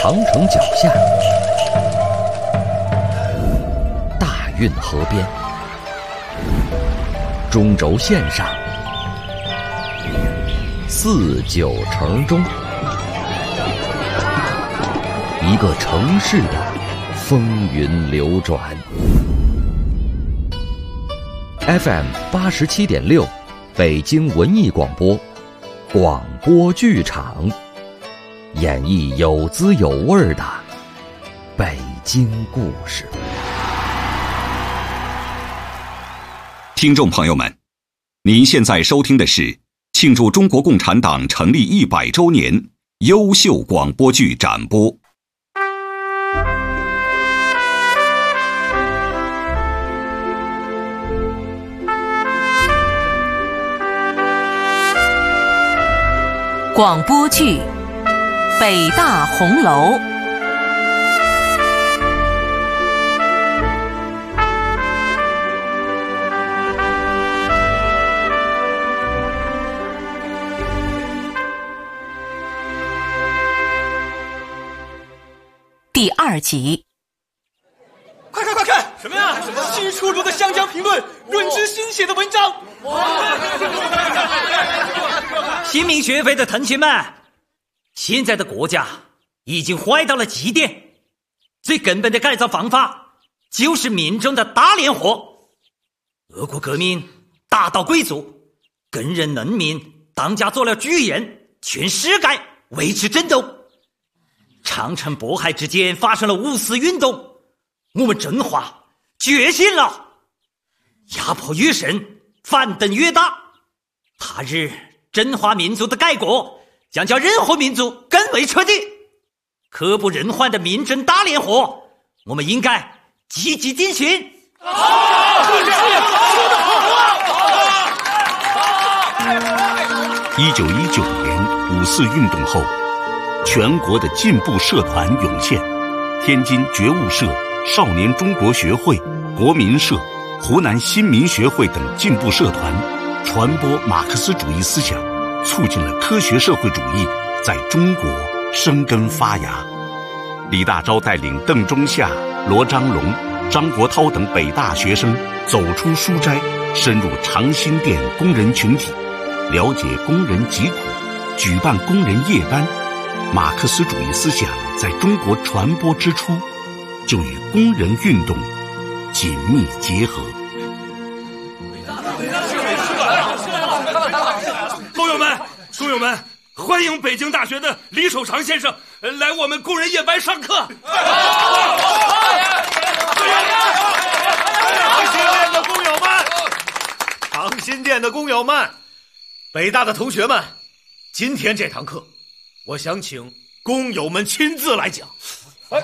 长城脚下，大运河边，中轴线上，四九城中，一个城市的风云流转。FM 87.6，北京文艺广播，广播剧场，演绎有滋有味的北京故事。 听众朋友们，您现在收听的是庆祝中国共产党成立100周年优秀广播剧展播。 广播剧《北大红楼》第2集。 快看快看！什么呀？新出炉的湘江评论，润之新写的文章。 新民学会的同学们，现在的国家已经坏到了极点，最根本的改造方法就是民众的大联合。俄国革命打倒贵族，更任农民当家做了巨人，全世界维持战斗。长城渤海之间发生了五四运动，我们中华觉醒了，压迫越深，反动越大。他日中华民族的改革将叫任何民族更为彻底，刻不容缓的民政大联合，我们应该积极进行。 1919年五四运动后，全国的进步社团涌现，天津觉悟社、少年中国学会、国民社、湖南新民学会等进步社团传播马克思主义思想，促进了科学社会主义在中国生根发芽。李大钊带领邓中夏、罗章龙、张国焘等北大学生走出书斋，深入长辛店工人群体，了解工人疾苦，举办工人夜班。马克思主义思想在中国传播之初，就与工人运动紧密结合。 工友们，欢迎北京大学的李守常先生来我们工人夜班上课。 长辛店的工友们，北大的同学们，今天这堂课我想请工友们亲自来讲。 让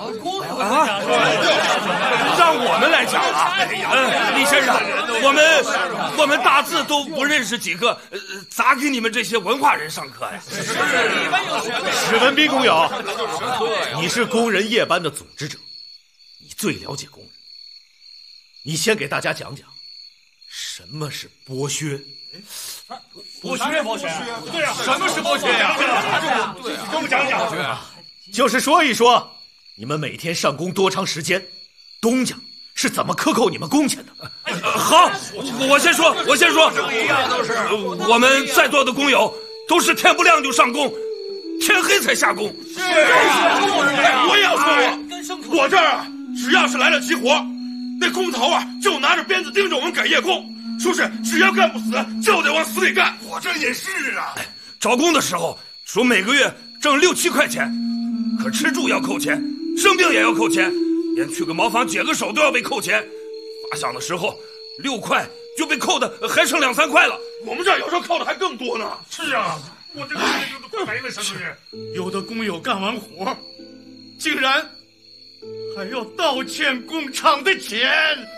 我们来讲啊！李先生，我们大字都不认识几个，咋给你们这些文化人上课呀？ 史文斌工友，你是工人夜班的组织者，你最了解工人，你先给大家讲讲什么是剥削。 剥削，对啊，什么是剥削呀？对啊，给我们讲讲。 就是说一说你们每天上工多长时间，东家是怎么克扣你们工钱的？ 好，我先说，我们在座的工友都是天不亮就上工，天黑才下工。我也要说，我这儿啊，只要是来了齐活，那工头啊就拿着鞭子盯着我们赶夜工，说是只要干不死就得往死里干。我这也是啊，招工的时候说每个月挣6、7块钱，可吃住要扣钱，生病也要扣钱，连去个茅房解个手都要被扣钱。发饷的时候6块就被扣的还剩2、3块了，我们这儿有时候扣的还更多呢。是啊，我这个都快没了，是不是？ 有的工友干完活竟然还要倒欠工厂的钱，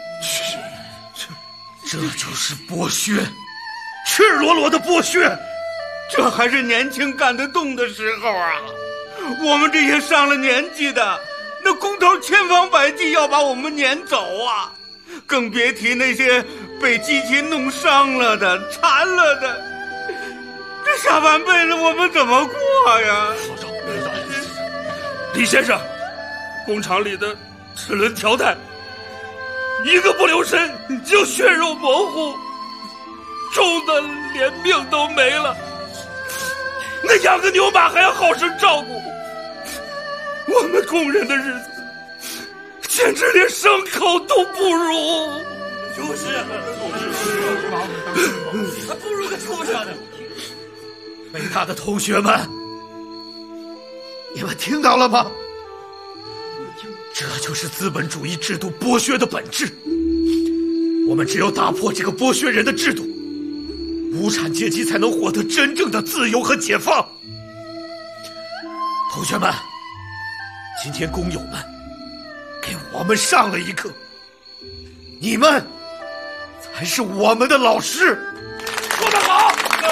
这就是剥削，赤裸裸的剥削。 这还是年轻干得动的时候啊！我们这些上了年纪的，那工头千方百计要把我们撵走啊！更别提那些被机器弄伤了的、残了的，这下半辈子我们怎么过呀？ 李先生，工厂里的齿轮条带一个不留神就血肉模糊，重的连命都没了。那养个牛马还要好生照顾，我们工人的日子简直连牲口都不如。就是还不如个畜生呢。 北大的同学们，你们听到了吗？这就是资本主义制度剥削的本质。我们只有打破这个剥削人的制度，无产阶级才能获得真正的自由和解放。同学们，今天工友们给我们上了一课，你们才是我们的老师。 说得好！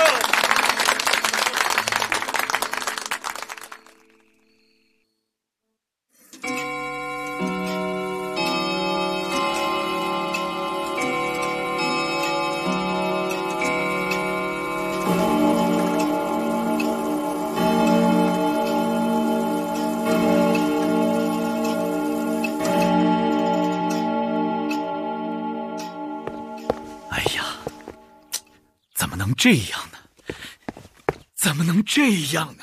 这样呢？怎么能这样呢？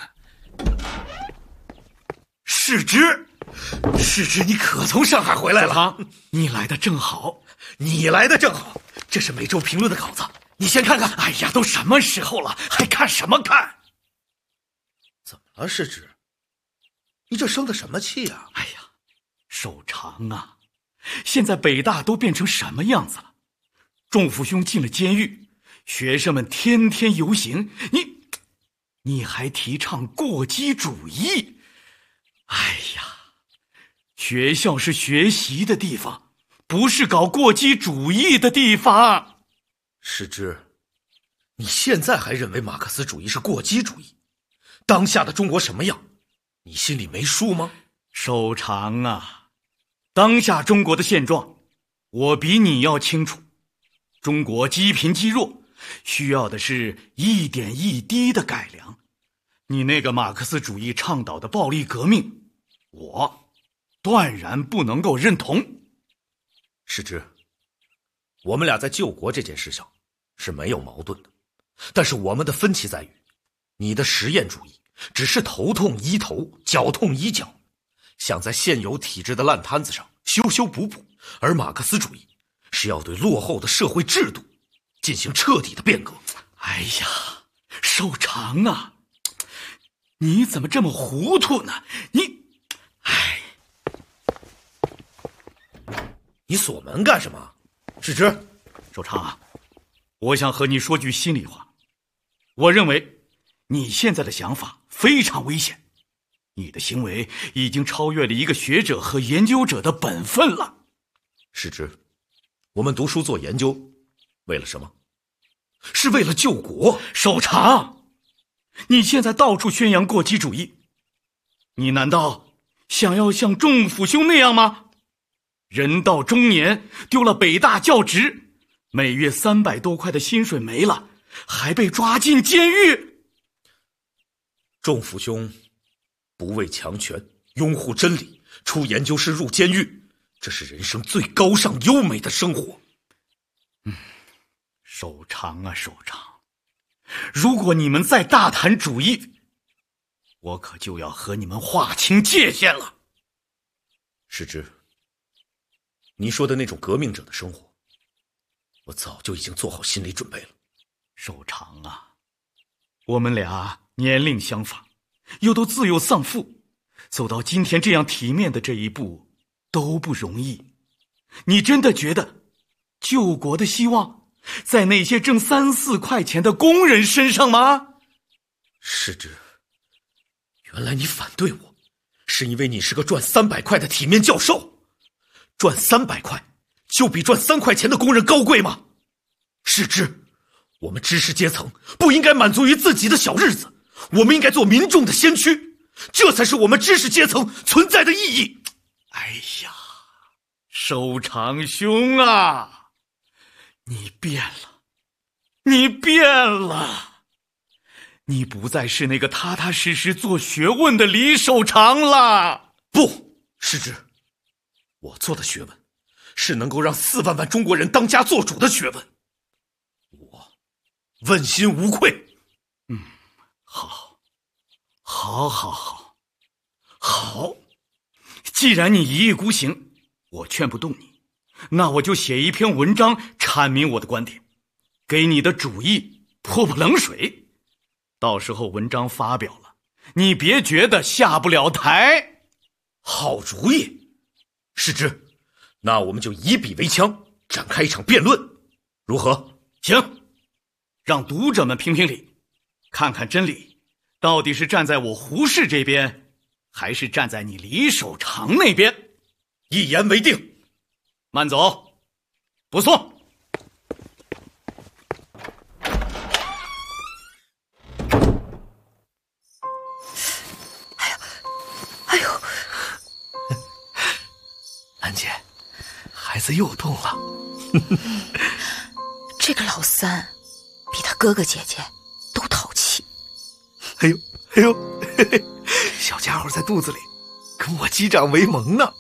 世之，你可从上海回来了？你来的正好，这是每周评论的稿子，你先看看。哎呀，都什么时候了，还看什么看？ 怎么了，世之？你这生的什么气啊？ 哎呀，守常啊！现在北大都变成什么样子了？仲甫兄进了监狱。学生们天天游行，你还提倡过激主义？哎呀，学校是学习的地方，不是搞过激主义的地方。 世之，你现在还认为马克思主义是过激主义？当下的中国什么样，你心里没数吗？ 守常啊，当下中国的现状，我比你要清楚。中国积贫积弱，需要的是一点一滴的改良。你那个马克思主义倡导的暴力革命，我断然不能够认同。 世之，我们俩在救国这件事上是没有矛盾的，但是我们的分歧在于，你的实验主义只是头痛医头，脚痛医脚，想在现有体制的烂摊子上修修补补，而马克思主义是要对落后的社会制度进行彻底的变革。 哎呀，守常啊，你怎么这么糊涂呢？ 你锁门干什么？世之， 守常啊，我想和你说句心里话，我认为你现在的想法非常危险，你的行为已经超越了一个学者和研究者的本分了。 世之，我们读书做研究，为了什么？是为了救国。 守常，你现在到处宣扬过激主义，你难道想要像仲甫兄那样吗？人到中年，丢了北大教职，每月300多块的薪水没了，还被抓进监狱。 仲甫兄不畏强权，拥护真理，出研究室入监狱，这是人生最高尚优美的生活。 守常啊，守常，如果你们再大谈主义，我可就要和你们划清界限了。 世之，你说的那种革命者的生活，我早就已经做好心理准备了。 守常啊，我们俩年龄相仿，又都自幼丧父，走到今天这样体面的这一步都不容易。你真的觉得救国的希望在那些挣3、4块钱的工人身上吗？ 世之，原来你反对我，是因为你是个赚300块的体面教授。赚300块就比赚3块钱的工人高贵吗？世之，我们知识阶层不应该满足于自己的小日子，我们应该做民众的先驱，这才是我们知识阶层存在的意义。 哎呀，守常兄啊，你变了，你变了，你不再是那个踏踏实实做学问的李守常了。 不，师之，我做的学问是能够让4万万中国人当家做主的学问，我问心无愧。 好，既然你一意孤行，我劝不动你，那我就写一篇文章阐明我的观点，给你的主意泼冷水。到时候文章发表了，你别觉得下不了台。 好主意，师之，那我们就以笔为枪，展开一场辩论，如何？ 行，让读者们评评理，看看真理到底是站在我胡适这边，还是站在你李守常那边。 一言为定。 慢走，不送。 哎呦， 兰姐，孩子又动了。 这个老三比他哥哥姐姐都淘气。 哎呦，嘿嘿，小家伙在肚子里跟我击掌为盟呢。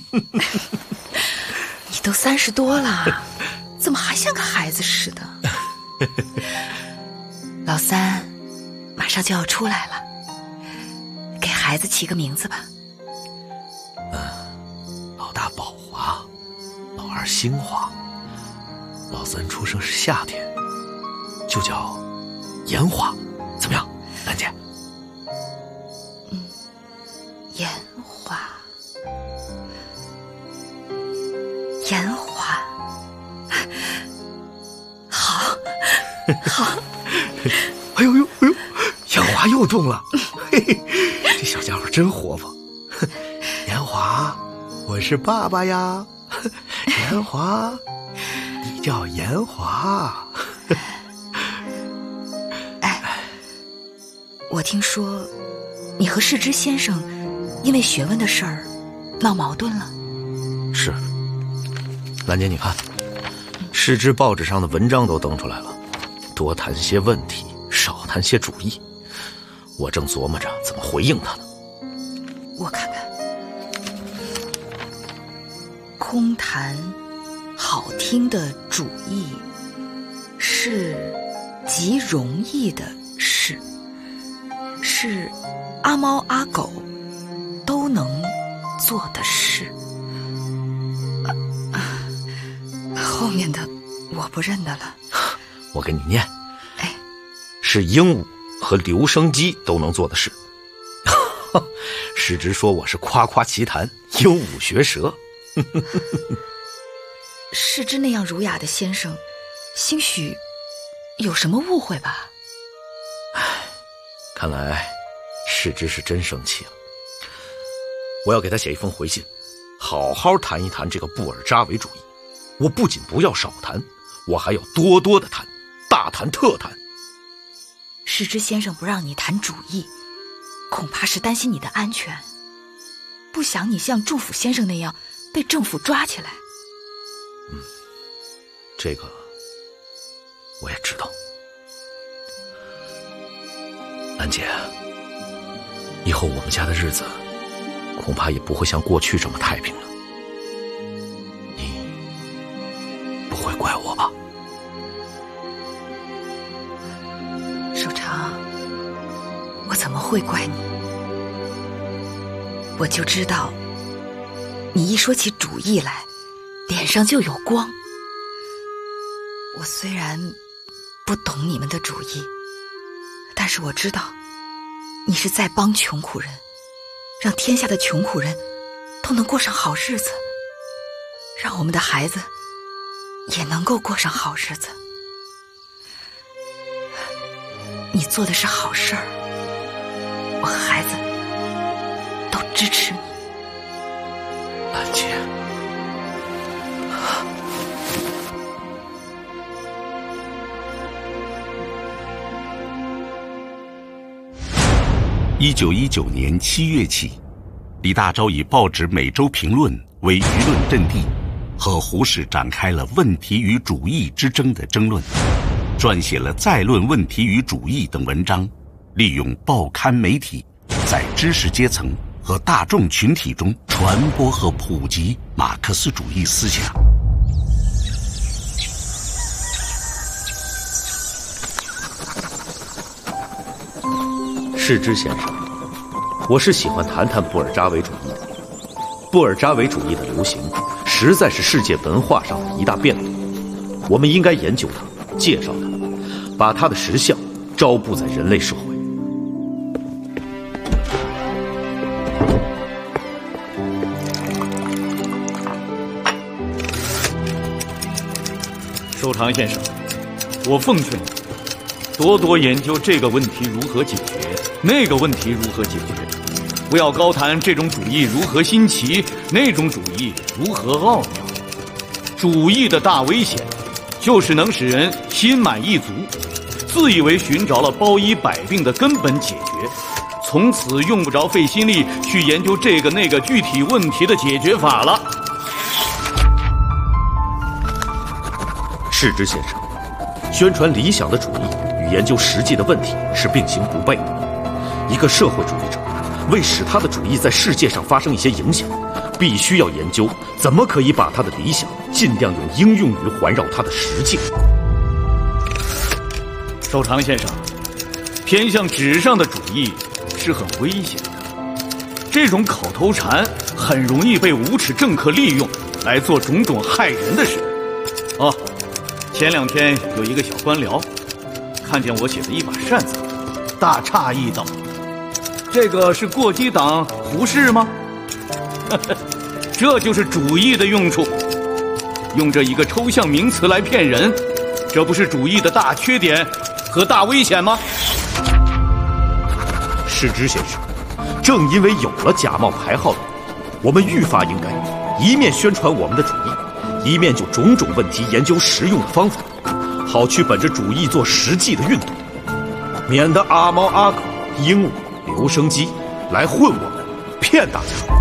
你都30多了，怎么还像个孩子似的？老三马上就要出来了，给孩子起个名字吧。 老大宝华，老二兴华，老三出生是夏天，就叫炎华，怎么样，兰姐？ 炎华，炎华，好。 哎呦，炎华又动了。嘿嘿，这小家伙真活泼。炎华，我是爸爸呀。炎华，你叫炎华。 我听说你和世之先生因为学问的事儿闹矛盾了。 是，兰姐，你看，世之报纸上的文章都登出来了，多谈些问题，少谈些主义。我正琢磨着怎么回应他呢。 我看看，空谈好听的主意是极容易的事，是阿猫阿狗都能做的事。后面的我不认得了。 我给你念。是鹦鹉和留声机都能做的事。世之说我是夸夸其谈，鹦鹉学舌。 世之那样儒雅的先生，兴许有什么误会吧？ 看来世之是真生气了。我要给他写一封回信，好好谈一谈这个布尔扎维主义。我不仅不要少谈，我还要多多的谈，大谈特谈。 世之先生不让你谈主义，恐怕是担心你的安全，不想你像祝福先生那样被政府抓起来。 这个我也知道。兰姐，以后我们家的日子恐怕也不会像过去这么太平了。你不会怪我吧？ 守常，我怎么会怪你？我就知道，你一说起主义来，脸上就有光。我虽然不懂你们的主意，但是我知道，你是在帮穷苦人，让天下的穷苦人都能过上好日子，让我们的孩子也能够过上好日子。你做的是好事儿，我和孩子都支持你。 兰姐 ，1919年7月起，李大钊以报纸《每周评论》为舆论阵地，和胡适展开了问题与主义之争的争论，撰写了《再论问题与主义》等文章，利用报刊媒体在知识阶层和大众群体中传播和普及马克思主义思想。 世之先生，我是喜欢谈谈布尔扎维主义的。布尔扎维主义的流行，实在是世界文化上的一大变动。我们应该研究它，介绍它，把它的实相招布在人类社会。 周长先生，我奉劝你多多研究这个问题如何解决，那个问题如何解决，不要高谈这种主义如何新奇，那种主义如何奥妙。主义的大危险，就是能使人心满意足，自以为寻找了包医百病的根本解决，从此用不着费心力去研究这个那个具体问题的解决法了。 世之先生，宣传理想的主义与研究实际的问题是并行不悖的。一个社会主义者为使他的主义在世界上发生一些影响，必须要研究怎么可以把他的理想尽量用应用于环绕他的实境。 周长先生，偏向纸上的主义是很危险的，这种口头禅很容易被无耻政客利用来做种种害人的事。前2天有一个小官僚看见我写的一把扇子，大诧异道：“这个是过激党胡适吗？”这就是主义的用处，用这一个抽象名词来骗人，这不是主义的大缺点和大危险吗？ 世之先生，正因为有了假冒牌号的人，我们愈发应该一面宣传我们的主义，一面就种种问题研究实用的方法，好去本着主义做实际的运动，免得阿猫阿狗、鹦鹉、留声机来混我们，骗大家。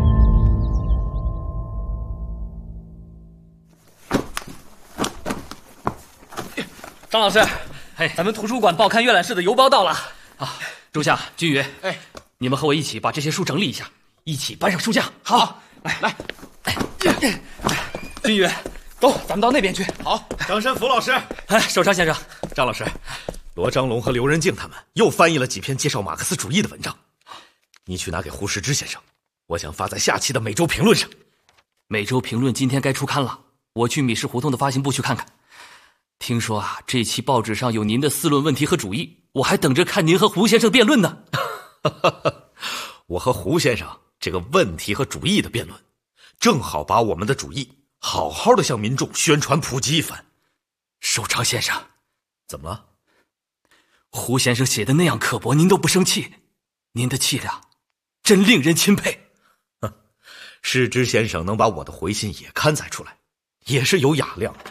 张老师，咱们图书馆报刊阅览室的邮包到了。 朱夏、君宇，你们和我一起把这些书整理一下，一起搬上书架。好，来，君宇，走，咱们到那边去。 好，张山福老师， 守常先生， 张老师，罗章龙和刘仁静他们又翻译了几篇介绍马克思主义的文章，你去拿给胡适之先生，我想发在下期的《每周评论》上。《 每周评论》今天该出刊了，我去米市胡同的发行部去看看。听说这期报纸上有您的思论问题和主义，我还等着看您和胡先生辩论呢。 我和胡先生这个问题和主义的辩论，正好把我们的主义好好的向民众宣传普及一番。 守常先生， 怎么了？ 胡先生写的那样刻薄，您都不生气，您的气量真令人钦佩。 世之先生能把我的回信也刊载出来，也是有雅量的。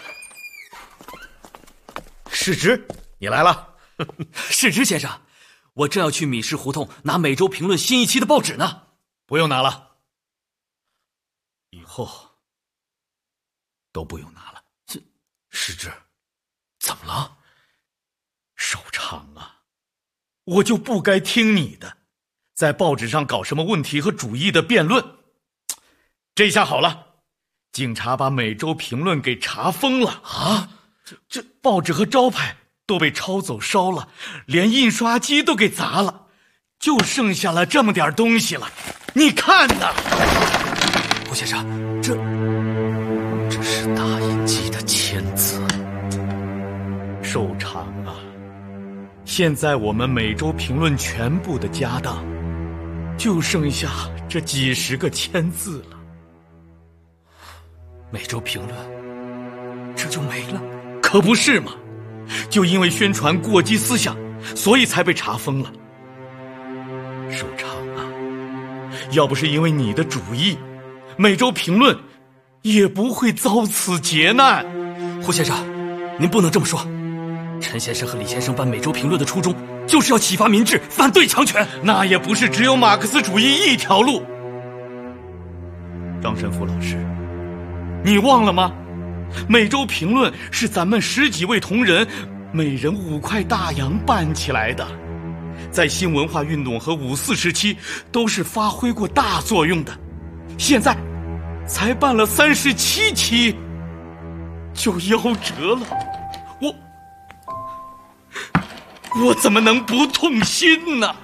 世之，你来了。 世之先生，我正要去米市胡同拿《每周评论》新一期的报纸呢。 不用拿了，以后都不用拿了。 世之，怎么了？ 守常啊，我就不该听你的，在报纸上搞什么问题和主义的辩论。这下好了，警察把《每周评论》给查封了啊！这报纸和招牌都被抄走烧了，连印刷机都给砸了，就剩下了这么点东西了。你看呐， 胡先生，这是打印机的签字。 守常啊，现在我们《每周评论》全部的家当就剩下这几十个签字了。 每周评论这就没了？ 可不是嘛，就因为宣传过激思想，所以才被查封了。守常啊，要不是因为你的主意，每周评论也不会遭此劫难。 胡先生，您不能这么说。陈先生和李先生办每周评论的初衷，就是要启发民智，反对强权。 那也不是只有马克思主义一条路。张神父老师，你忘了吗？每周评论是咱们10几位同仁每人5块大洋办起来的， 在新文化运动和5·4时期都是发挥过大作用的，现在才办了37期就夭折了，我怎么能不痛心呢？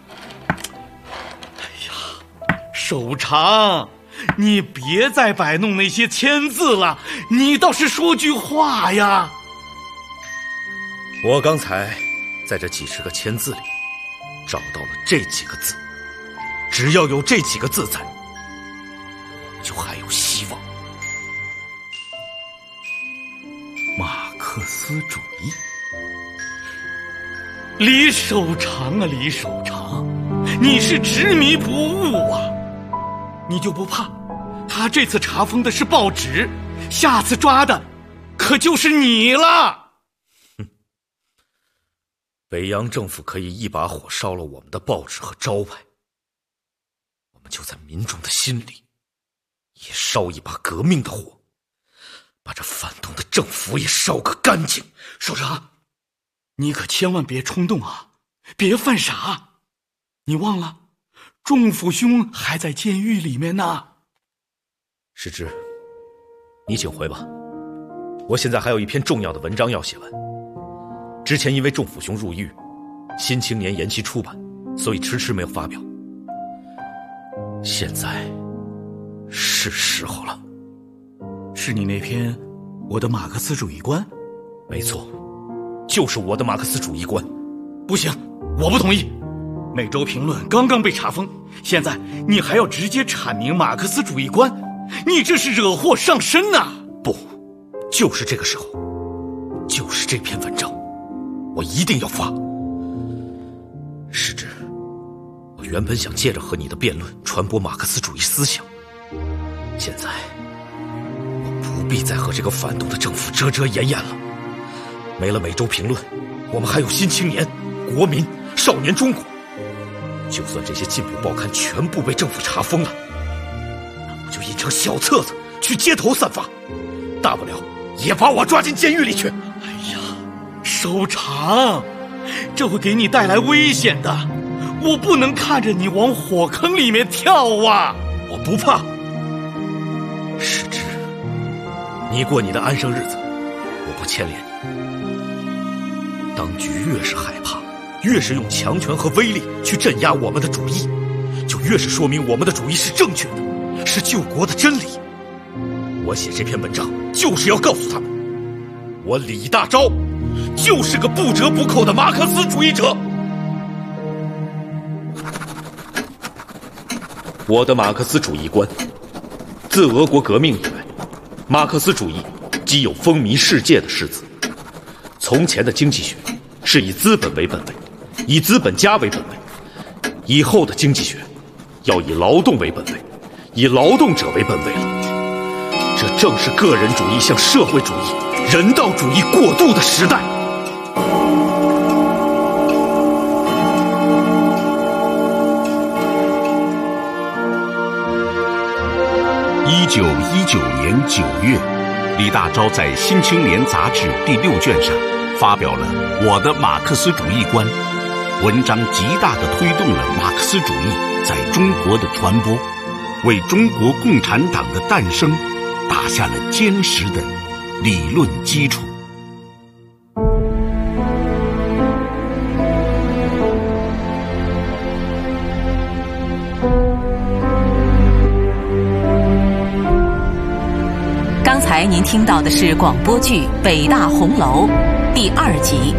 哎呀，首长，你别再摆弄那些签字了，你倒是说句话呀。 我刚才在这几十个签字里找到了这几个字，只要有这几个字在，就还有希望。 马克思主义。李守常啊，李守常，你是执迷不悟啊！你就不怕他这次查封的是报纸，下次抓的可就是你了？ 北洋政府可以一把火烧了我们的报纸和招牌，我们就在民众的心里也烧一把革命的火，把这反动的政府也烧个干净。 首长，你可千万别冲动啊，别犯傻！你忘了，仲甫兄还在监狱里面呢。 世之，你请回吧，我现在还有一篇重要的文章要写完。之前因为仲甫兄入狱，《新青年》延期出版，所以迟迟没有发表。现在是时候了。 是你那篇《我的马克思主义观》？ 没错，就是我的马克思主义观。 不行，我不同意。每周评论刚刚被查封，现在你还要直接阐明马克思主义观，你这是惹祸上身啊！ 不，就是这个时候，就是这篇文章，我一定要发。世之，我原本想借着和你的辩论传播马克思主义思想，现在我不必再和这个反动的政府遮遮掩掩了。没了每周评论，我们还有《新青年》、《国民》、《少年中国》。就算这些进步报刊全部被政府查封了，那我就印成小册子去街头散发，大不了也把我抓进监狱里去。 哎呀，首长，这会给你带来危险的，我不能看着你往火坑里面跳啊！ 我不怕。世之，你过你的安生日子，我不牵连你。当局越是害怕，越是用强权和威力去镇压我们的主义，就越是说明我们的主义是正确的，是救国的真理。我写这篇文章就是要告诉他们，我李大钊就是个不折不扣的马克思主义者。我的马克思主义观，自俄国革命以来，马克思主义即有风靡世界的势子。从前的经济学是以资本为本位，以资本家为本位，以后的经济学要以劳动为本位，以劳动者为本位了。这正是个人主义向社会主义、人道主义过渡的时代。 1919年9月，李大钊在《新青年》杂志第6卷上发表了《我的马克思主义观》，文章极大地推动了马克思主义在中国的传播，为中国共产党的诞生打下了坚实的理论基础。 刚才您听到的是广播剧《北大红楼》第2集，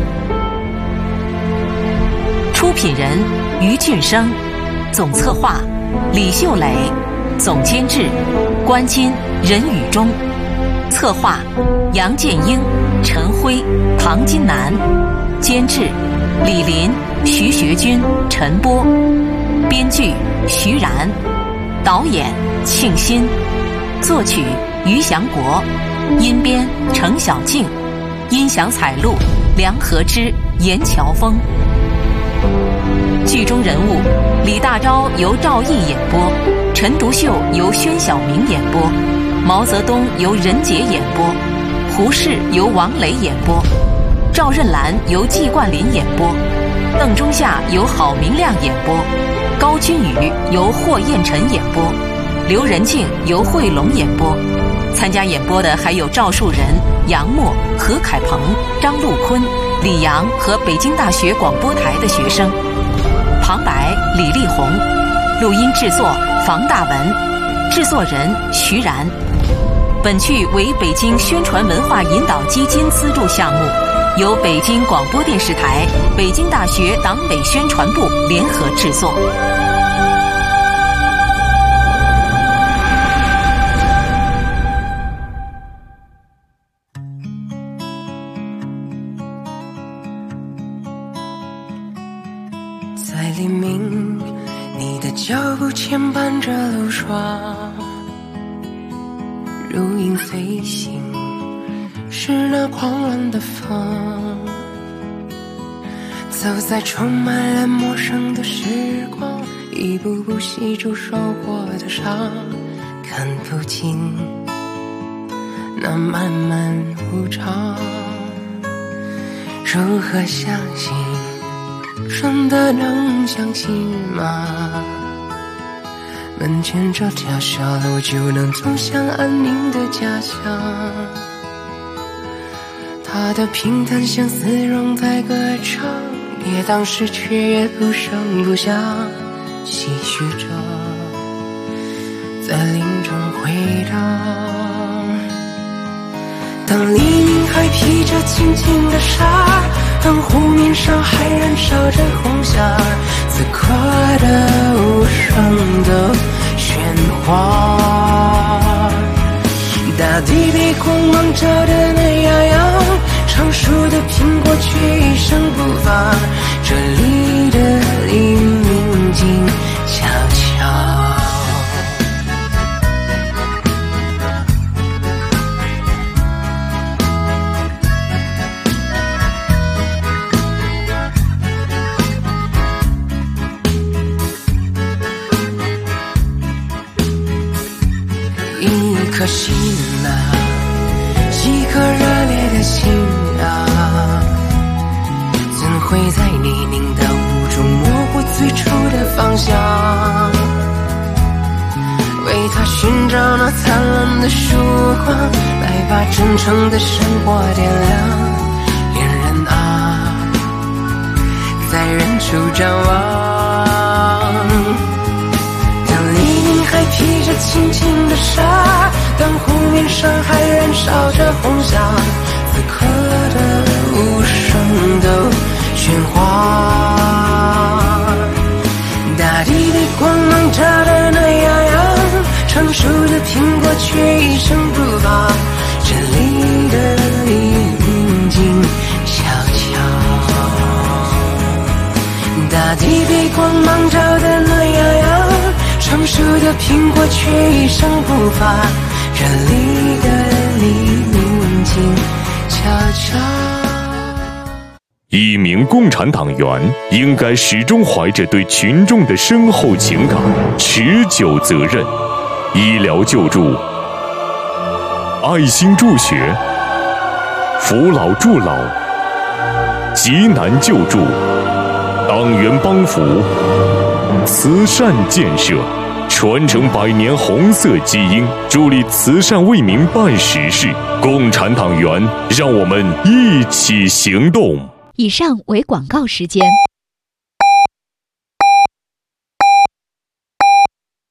出品人于俊生，总策划李秀磊，总监制关金、任宇中，策划杨建英、陈辉、唐金南，监制李林、徐学军、陈波，编剧徐然，导演庆新，作曲于祥国，音编程小静，音响采录梁和之、严乔峰。剧中人物李大钊由赵毅演播，陈独秀由宣晓明演播，毛泽东由任杰演播，胡适由王磊演播，赵任兰由季冠霖演播， 邓中夏由郝明亮演播，高君宇由霍彦辰演播，刘仁静由惠龙演播。参加演播的还有赵树人、杨默、何凯鹏、张陆坤、李阳和北京大学广播台的学生。旁白李丽红，录音制作房大文，制作人徐然。本剧为北京宣传文化引导基金资助项目，由北京广播电视台、北京大学党委宣传部联合制作。 在黎明，你的脚步牵绊着路霜，如影飞行，是那狂乱的风，走在充满了陌生的时光，一步步细数受过的伤，看不尽那漫漫无常。如何相信，真的能相信吗？门前这条小路就能走向安宁的家乡，它的平淡像丝绒在歌唱，也当时却也不声不响，唏嘘着在林中回荡。当黎明还披着轻轻的纱，当湖面上还燃烧着红霞，此刻的无声的喧哗，大地被光芒照得暖洋洋，成熟的苹果却一声不发，这里的黎明静悄悄。一颗心啊，一颗热烈的心啊，怎会在泥泞的雾中模糊最初的方向？为他寻找那灿烂的曙光，来把真诚的生活点亮。恋人啊，在远处张望，当黎明还披着轻轻的纱，当湖面上还燃烧着红霞，此刻的无声的喧哗，大地被光芒照得暖洋洋，成熟的苹果却一声不发，这里的黎明静悄悄，大地被光芒照得暖洋洋，成熟的苹果却一声不发，这里的黎明静悄悄。 一名共产党员应该始终怀着对群众的深厚情感、持久责任。医疗救助、爱心助学、扶老助老、急难救助、党员帮扶、慈善建设，传承100年红色基因，助力慈善为民办实事。共产党员，让我们一起行动。 以上为广告时间。